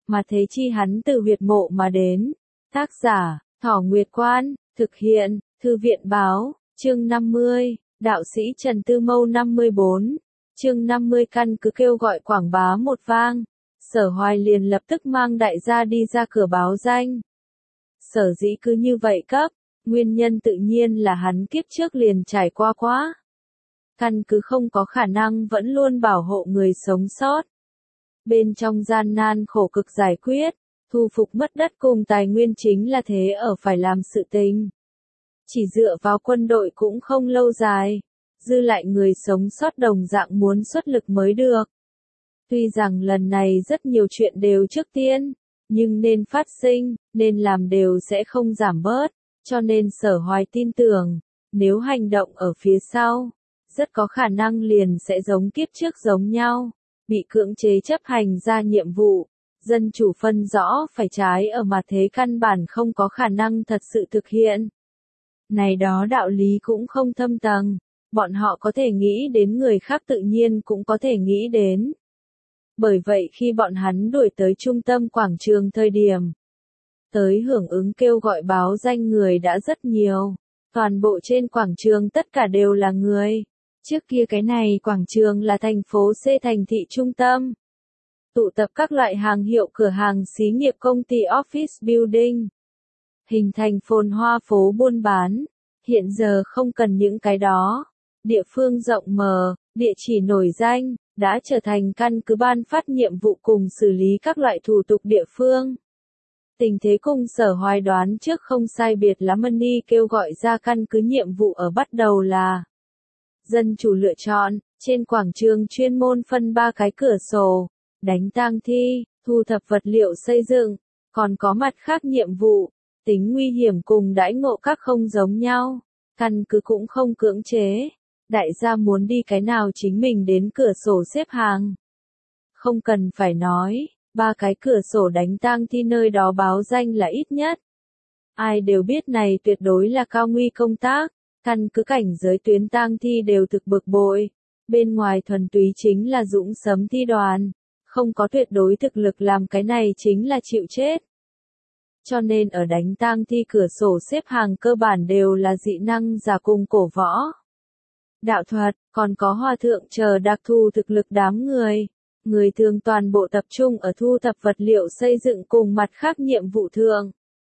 mà thế chi hắn từ huyệt mộ mà đến. Tác giả, Thỏ Nguyệt Quan, thực hiện, Thư viện báo, chương 50, đạo sĩ Trần Tư Mâu 54, chương 50 căn cứ kêu gọi quảng bá một vang. Sở Hoài liền lập tức mang đại gia đi ra cửa báo danh. Sở dĩ cứ như vậy cấp, nguyên nhân tự nhiên là hắn kiếp trước liền trải qua quá. Căn cứ không có khả năng vẫn luôn bảo hộ người sống sót. Bên trong gian nan khổ cực giải quyết, thu phục mất đất cùng tài nguyên chính là thế ở phải làm sự tình. Chỉ dựa vào quân đội cũng không lâu dài, dư lại người sống sót đồng dạng muốn xuất lực mới được. Tuy rằng lần này rất nhiều chuyện đều trước tiên, nhưng nên phát sinh, nên làm đều sẽ không giảm bớt, cho nên Sở Hoài tin tưởng, nếu hành động ở phía sau, rất có khả năng liền sẽ giống kiếp trước giống nhau, bị cưỡng chế chấp hành ra nhiệm vụ, dân chủ phân rõ phải trái ở mà thế căn bản không có khả năng thật sự thực hiện. Này đó đạo lý cũng không thâm tầng, bọn họ có thể nghĩ đến người khác tự nhiên cũng có thể nghĩ đến. Bởi vậy khi bọn hắn đuổi tới trung tâm quảng trường thời điểm, tới hưởng ứng kêu gọi báo danh người đã rất nhiều, toàn bộ trên quảng trường tất cả đều là người. Trước kia cái này quảng trường là thành phố C thành thị trung tâm. Tụ tập các loại hàng hiệu cửa hàng xí nghiệp công ty office building. Hình thành phồn hoa phố buôn bán. Hiện giờ không cần những cái đó. Địa phương rộng mở, địa chỉ nổi danh, đã trở thành căn cứ ban phát nhiệm vụ cùng xử lý các loại thủ tục địa phương. Tình thế cùng Sở Hoài đoán trước không sai biệt lắm. Money kêu gọi ra căn cứ nhiệm vụ ở bắt đầu là dân chủ lựa chọn, trên quảng trường chuyên môn phân 3 cái cửa sổ, đánh tang thi, thu thập vật liệu xây dựng, còn có mặt khác nhiệm vụ, tính nguy hiểm cùng đãi ngộ các không giống nhau, căn cứ cũng không cưỡng chế, đại gia muốn đi cái nào chính mình đến cửa sổ xếp hàng. Không cần phải nói, 3 cái cửa sổ đánh tang thi nơi đó báo danh là ít nhất. Ai đều biết này tuyệt đối là cao nguy công tác. Căn cứ cảnh giới tuyến tang thi đều thực bực bội, bên ngoài thuần túy chính là dũng sấm thi đoàn, không có tuyệt đối thực lực làm cái này chính là chịu chết. Cho nên ở đánh tang thi cửa sổ xếp hàng cơ bản đều là dị năng giả cùng cổ võ, đạo thuật, còn có hòa thượng chờ đặc thù thực lực đám người. Người thường toàn bộ tập trung ở thu thập vật liệu xây dựng cùng mặt khác nhiệm vụ thường.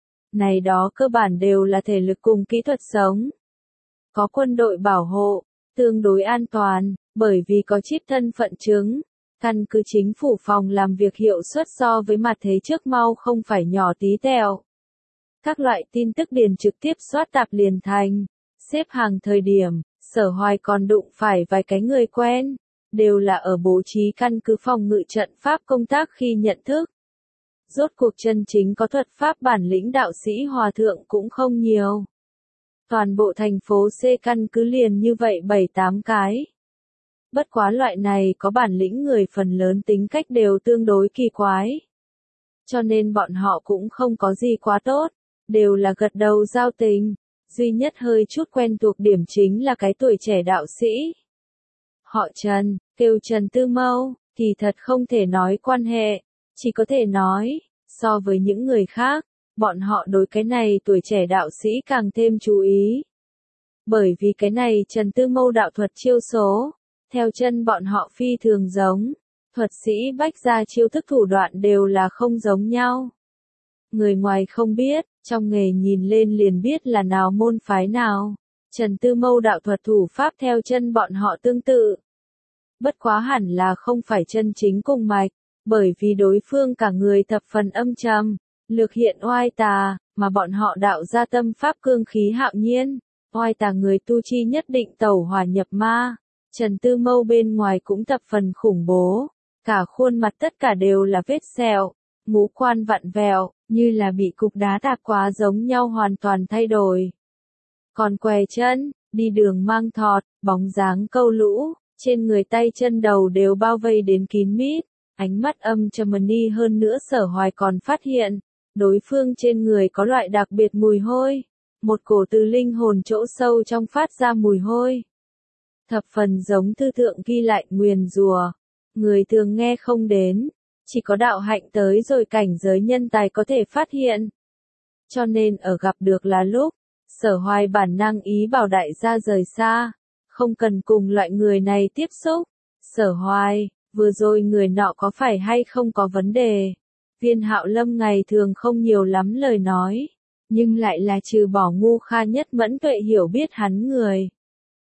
Này đó cơ bản đều là thể lực cùng kỹ thuật sống. Có quân đội bảo hộ, tương đối an toàn, bởi vì có chip thân phận chứng. Căn cứ chính phủ phòng làm việc hiệu suất so với mặt thế trước mau không phải nhỏ tí tẹo. Các loại tin tức điền trực tiếp soát tạp liền thành. Xếp hàng thời điểm, Sở Hoài còn đụng phải vài cái người quen, đều là ở bố trí căn cứ phòng ngự trận pháp công tác khi nhận thức. Rốt cuộc chân chính có thuật pháp bản lĩnh đạo sĩ hòa thượng cũng không nhiều. Toàn bộ thành phố C căn cứ liền như vậy 7-8 cái. Bất quá loại này có bản lĩnh người phần lớn tính cách đều tương đối kỳ quái. Cho nên bọn họ cũng không có gì quá tốt, đều là gật đầu giao tình. Duy nhất hơi chút quen thuộc điểm chính là cái tuổi trẻ đạo sĩ. Họ Trần, kêu Trần Tư Mâu, thì thật không thể nói quan hệ, chỉ có thể nói, so với những người khác. Bọn họ đối cái này tuổi trẻ đạo sĩ càng thêm chú ý. Bởi vì cái này Trần Tư Mâu đạo thuật chiêu số, theo chân bọn họ phi thường giống, thuật sĩ bách gia chiêu thức thủ đoạn đều là không giống nhau. Người ngoài không biết, trong nghề nhìn lên liền biết là nào môn phái nào. Trần Tư Mâu đạo thuật thủ pháp theo chân bọn họ tương tự. Bất quá hẳn là không phải chân chính cùng mạch, bởi vì đối phương cả người thập phần âm trầm. Lược hiện oai tà, mà bọn họ đạo ra tâm pháp cương khí hạo nhiên, oai tà người tu chi nhất định tẩu hỏa nhập ma. Trần Tư Mâu bên ngoài cũng thập phần khủng bố, cả khuôn mặt tất cả đều là vết sẹo, ngũ quan vặn vẹo, như là bị cục đá đạp quá giống nhau hoàn toàn thay đổi. Còn què chân, đi đường mang thọt, bóng dáng câu lũ, trên người tay chân đầu đều bao vây đến kín mít, ánh mắt âm trầm ni hơn nữa. Sở Hoài còn phát hiện, đối phương trên người có loại đặc biệt mùi hôi, một cổ từ linh hồn chỗ sâu trong phát ra mùi hôi. Thập phần giống thư thượng ghi lại nguyền rủa, người thường nghe không đến, chỉ có đạo hạnh tới rồi cảnh giới nhân tài có thể phát hiện. Cho nên ở gặp được là lúc, Sở Hoài bản năng ý bảo đại gia rời xa, không cần cùng loại người này tiếp xúc. Sở Hoài, vừa rồi người nọ có phải hay không có vấn đề? Viên Hạo Lâm ngày thường không nhiều lắm lời nói, nhưng lại là trừ bỏ ngu kha nhất mẫn tuệ hiểu biết hắn người.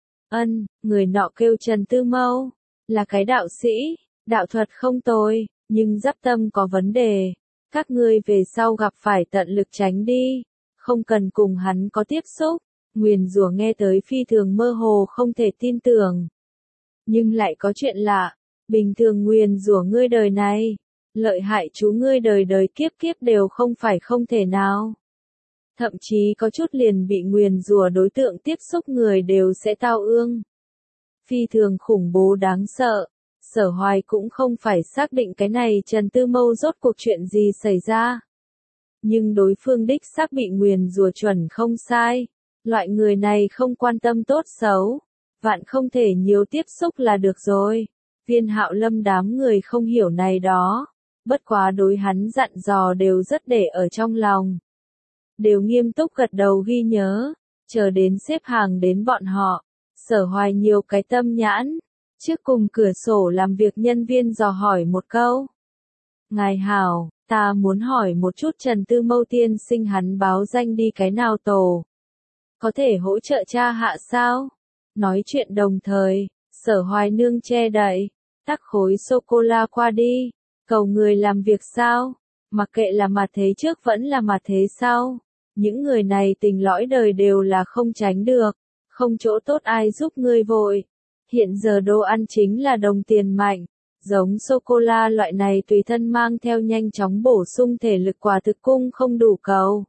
Người nọ kêu Trần Tư Mâu, là cái đạo sĩ, đạo thuật không tồi, nhưng giáp tâm có vấn đề. Các ngươi về sau gặp phải tận lực tránh đi, không cần cùng hắn có tiếp xúc. Nguyền rủa nghe tới phi thường mơ hồ không thể tin tưởng. Nhưng lại có chuyện lạ, bình thường nguyền rủa ngươi đời này, lợi hại chú ngươi đời đời kiếp kiếp đều không phải không thể nào. Thậm chí có chút liền bị nguyền rủa đối tượng tiếp xúc người đều sẽ tao ương. Phi thường khủng bố đáng sợ. Sở Hoài cũng không phải xác định cái này Trần Tư Mâu rốt cuộc chuyện gì xảy ra. Nhưng đối phương đích xác bị nguyền rủa chuẩn không sai. Loại người này không quan tâm tốt xấu. Vạn không thể nhiều tiếp xúc là được rồi. Viên Hạo Lâm đám người không hiểu này đó. Bất quá đối hắn dặn dò đều rất để ở trong lòng. Đều nghiêm túc gật đầu ghi nhớ. Chờ đến xếp hàng đến bọn họ. Sở Hoài nhiều cái tâm nhãn. Trước cùng cửa sổ làm việc nhân viên dò hỏi một câu. Ngài hảo, ta muốn hỏi một chút Trần Tư Mâu tiên sinh hắn báo danh đi cái nào tổ. Có thể hỗ trợ cha hạ sao? Nói chuyện đồng thời, Sở Hoài nương che đậy, tắc khối sô-cô-la qua đi, cầu người làm việc sao? Mặc kệ là mặt thế trước vẫn là mặt thế sau. Những người này tình lõi đời đều là không tránh được, không chỗ tốt ai giúp ngươi vội. Hiện giờ đồ ăn chính là đồng tiền mạnh, giống sô-cô-la loại này tùy thân mang theo nhanh chóng bổ sung thể lực quả thực cung không đủ cầu.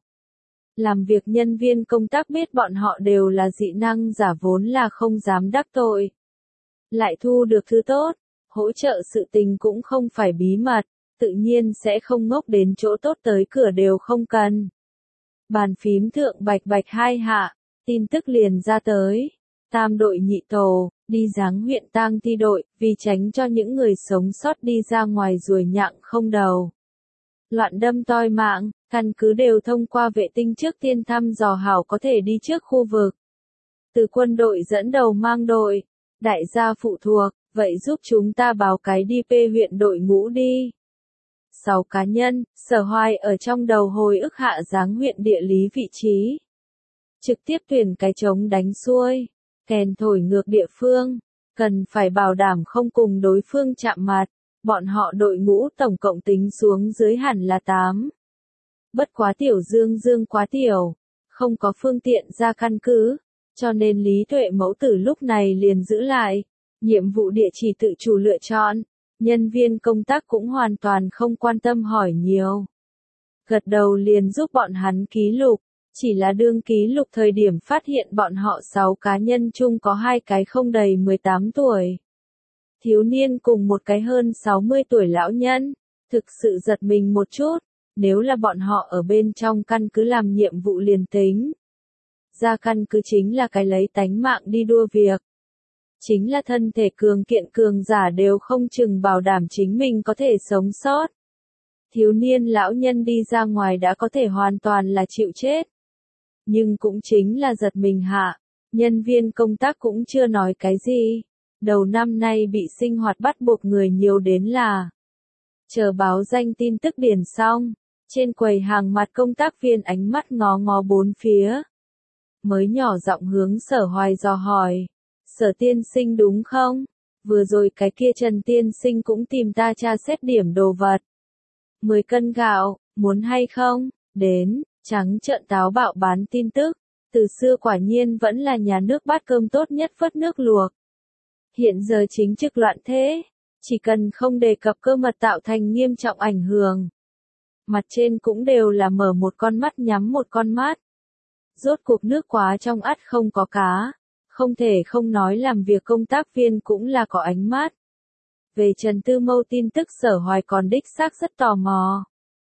Làm việc nhân viên công tác biết bọn họ đều là dị năng giả vốn là không dám đắc tội. Lại thu được thứ tốt, hỗ trợ sự tình cũng không phải bí mật, tự nhiên sẽ không ngốc đến chỗ tốt tới cửa đều không cần. Bàn phím thượng bạch bạch hai hạ, tin tức liền ra tới. Tam đội nhị tổ, đi giáng huyện tang thi đội, vì tránh cho những người sống sót đi ra ngoài ruồi nhặng không đầu. Loạn đâm toi mạng, căn cứ đều thông qua vệ tinh trước tiên thăm dò hảo có thể đi trước khu vực. Từ quân đội dẫn đầu mang đội, đại gia phụ thuộc, vậy giúp chúng ta báo cái đi P huyện đội ngũ đi. 6 cá nhân, Sở Hoài ở trong đầu hồi ức hạ giáng huyện địa lý vị trí. Trực tiếp tuyển cái trống đánh xuôi. Kèn thổi ngược địa phương, cần phải bảo đảm không cùng đối phương chạm mặt, bọn họ đội ngũ tổng cộng tính xuống dưới hẳn là 8. Bất quá tiểu Dương quá tiểu, không có phương tiện ra căn cứ, cho nên Lý Tuệ mẫu tử lúc này liền giữ lại, nhiệm vụ địa chỉ tự chủ lựa chọn, nhân viên công tác cũng hoàn toàn không quan tâm hỏi nhiều. Gật đầu liền giúp bọn hắn ký lục. Chỉ là đương ký lục thời điểm phát hiện bọn họ 6 cá nhân chung có 2 cái không đầy 18 tuổi. Thiếu niên cùng một cái hơn 60 tuổi lão nhân, thực sự giật mình một chút, nếu là bọn họ ở bên trong căn cứ làm nhiệm vụ liền tính. Ra căn cứ chính là cái lấy tánh mạng đi đua việc. Chính là thân thể cường kiện cường giả đều không chừng bảo đảm chính mình có thể sống sót. Thiếu niên lão nhân đi ra ngoài đã có thể hoàn toàn là chịu chết. Nhưng cũng chính là giật mình hạ, nhân viên công tác cũng chưa nói cái gì. Đầu năm nay bị sinh hoạt bắt buộc người nhiều đến là. Chờ báo danh tin tức điền xong, trên quầy hàng mặt công tác viên ánh mắt ngó ngó bốn phía. Mới nhỏ giọng hướng Sở Hoài dò hỏi, Sở tiên sinh đúng không? Vừa rồi cái kia Trần tiên sinh cũng tìm ta tra xét điểm đồ vật. 10 cân gạo, muốn hay không? Đến. Trắng trợn táo bạo bán tin tức, từ xưa quả nhiên vẫn là nhà nước bát cơm tốt nhất vớt nước luộc. Hiện giờ chính trực loạn thế, chỉ cần không đề cập cơ mật tạo thành nghiêm trọng ảnh hưởng. Mặt trên cũng đều là mở một con mắt nhắm một con mắt. Rốt cuộc nước quá trong ắt không có cá, không thể không nói làm việc công tác viên cũng là có ánh mắt. Về Trần Tư Mâu tin tức Sở Hoài còn đích xác rất tò mò.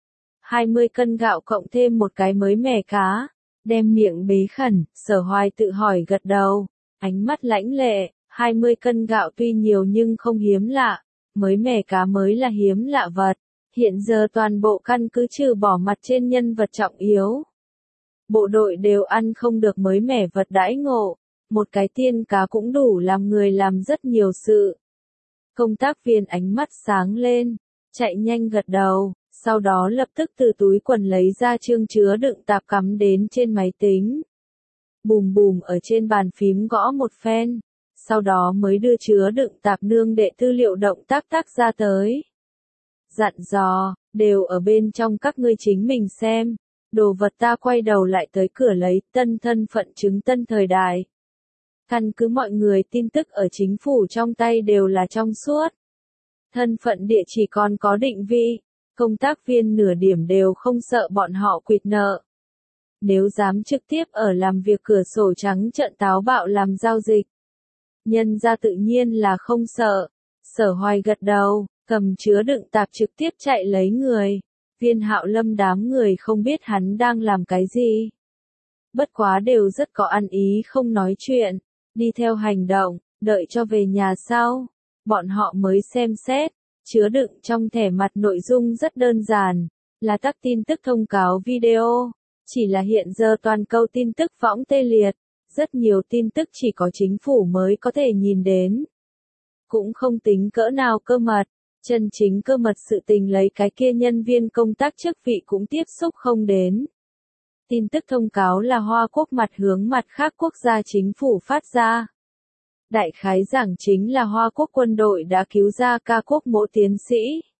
20 cân gạo cộng thêm một cái mới mẻ cá, đem miệng bế khẩn, Sở Hoài tự hỏi gật đầu, ánh mắt lãnh lệ, 20 cân gạo tuy nhiều nhưng không hiếm lạ, mới mẻ cá mới là hiếm lạ vật, Hiện giờ toàn bộ căn cứ trừ bỏ mặt trên nhân vật trọng yếu. Bộ đội đều ăn không được mới mẻ vật đãi ngộ, một cái tiên cá cũng đủ làm người làm rất nhiều sự. Công tác viên ánh mắt sáng lên, chạy nhanh gật đầu, sau đó lập tức từ túi quần lấy ra chương chứa đựng tạp cắm đến trên máy tính. Bùm bùm ở trên bàn phím gõ một phen, sau đó mới đưa chứa đựng tạp nương đệ tư liệu động tác tác ra tới. Dặn dò, đều ở bên trong các ngươi chính mình xem, đồ vật ta quay đầu lại tới cửa lấy tân thân phận chứng tân thời đại. Căn cứ mọi người tin tức ở chính phủ trong tay đều là trong suốt. Thân phận địa chỉ còn có định vị, công tác viên nửa điểm đều không sợ bọn họ quỵt nợ. Nếu dám trực tiếp ở làm việc cửa sổ trắng trợn táo bạo làm giao dịch. Nhân ra tự nhiên là không sợ. Sở Hoài gật đầu, cầm chứa đựng tạp trực tiếp chạy lấy người. Viên Hạo Lâm đám người không biết hắn đang làm cái gì. Bất quá đều rất có ăn ý không nói chuyện, đi theo hành động, đợi cho về nhà sau. Bọn họ mới xem xét, chứa đựng trong thẻ mặt nội dung rất đơn giản, là các tin tức thông cáo video. Chỉ là hiện giờ toàn cầu tin tức võng tê liệt, rất nhiều tin tức chỉ có chính phủ mới có thể nhìn đến. Cũng không tính cỡ nào cơ mật, chân chính cơ mật sự tình lấy cái kia nhân viên công tác chức vị cũng tiếp xúc không đến. Tin tức thông cáo là Hoa Quốc mặt hướng mặt khác quốc gia chính phủ phát ra. Đại khái giảng chính là Hoa Quốc quân đội đã cứu ra ca quốc mỗ tiến sĩ.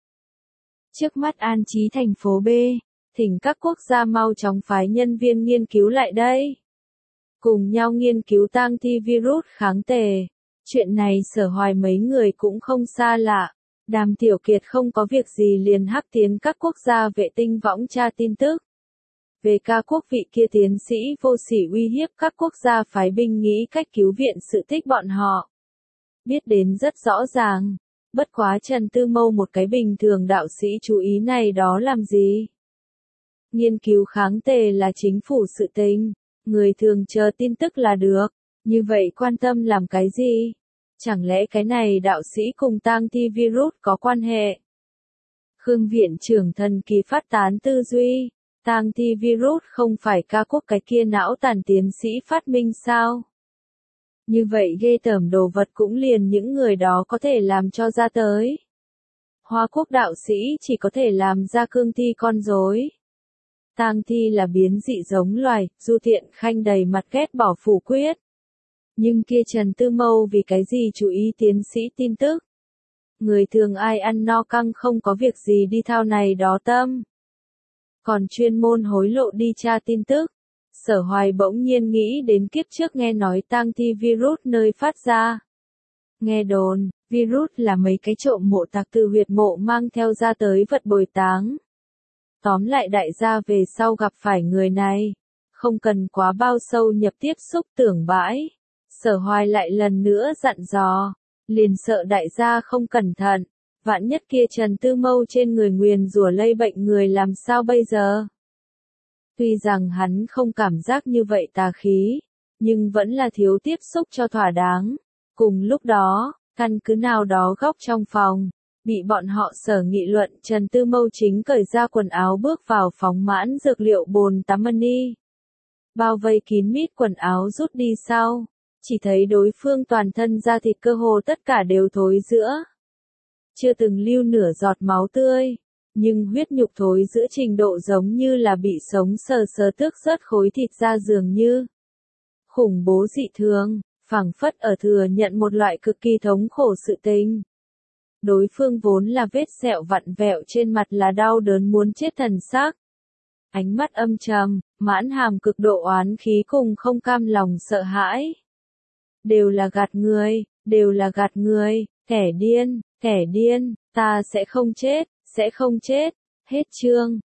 Trước mắt an trí thành phố B, thỉnh các quốc gia mau chóng phái nhân viên nghiên cứu lại đây. Cùng nhau nghiên cứu tang thi virus kháng tề. Chuyện này Sở Hoài mấy người cũng không xa lạ. Đàm Tiểu Kiệt không có việc gì liền hắc tiến các quốc gia vệ tinh võng tra tin tức. Về ca quốc vị kia tiến sĩ vô sỉ uy hiếp các quốc gia phái binh nghĩ cách cứu viện sự tích bọn họ. Biết đến rất rõ ràng. Bất quá Trần Tư Mâu một cái bình thường đạo sĩ chú ý này đó làm gì? Nghiên cứu kháng tề là chính phủ sự tình, người thường chờ tin tức là được, như vậy quan tâm làm cái gì? Chẳng lẽ cái này đạo sĩ cùng tang thi virus có quan hệ? Khương viện trưởng thần kỳ phát tán tư duy, tang thi virus không phải ca quốc cái kia não tàn tiến sĩ phát minh sao? Như vậy ghê tởm đồ vật cũng liền những người đó có thể làm cho ra tới. Hoa Quốc đạo sĩ chỉ có thể làm ra cương thi con rối. Tang thi là biến dị giống loài, Du Thiện Khanh đầy mặt ghét bỏ phủ quyết. Nhưng kia Trần Tư Mâu vì cái gì chú ý tiến sĩ tin tức? Người thường ai ăn no căng không có việc gì đi thao này đó tâm. Còn chuyên môn hối lộ đi tra tin tức. Sở Hoài bỗng nhiên nghĩ đến kiếp trước nghe nói tang thi virus nơi phát ra. Nghe đồn, virus là mấy cái trộm mộ tạc từ huyệt mộ mang theo ra tới vật bồi táng. Tóm lại đại gia về sau gặp phải người này, không cần quá bao sâu nhập tiếp xúc tưởng bãi. Sở Hoài lại lần nữa dặn dò, liền sợ đại gia không cẩn thận, vạn nhất kia Trần Tư Mâu trên người nguyền rủa lây bệnh người làm sao bây giờ? Tuy rằng hắn không cảm giác như vậy tà khí, nhưng vẫn là thiếu tiếp xúc cho thỏa đáng. Cùng lúc đó, căn cứ nào đó góc trong phòng, bị bọn họ sở nghị luận Trần Tư Mâu chính cởi ra quần áo bước vào phóng mãn dược liệu bồn tắm mani. Bao vây kín mít quần áo rút đi sau, chỉ thấy đối phương toàn thân da thịt cơ hồ tất cả đều thối rữa. Chưa từng lưu nửa giọt máu tươi, nhưng huyết nhục thối giữa trình độ giống như là bị sống sờ sờ tước rớt khối thịt ra dường như. Khủng bố dị thường, phảng phất ở thừa nhận một loại cực kỳ thống khổ sự tình. Đối phương vốn là vết sẹo vặn vẹo trên mặt là đau đớn muốn chết thần xác. Ánh mắt âm trầm, mãn hàm cực độ oán khí cùng không cam lòng sợ hãi. Đều là gạt người, đều là gạt người, kẻ điên, ta sẽ không chết, sẽ không chết. Hết chương.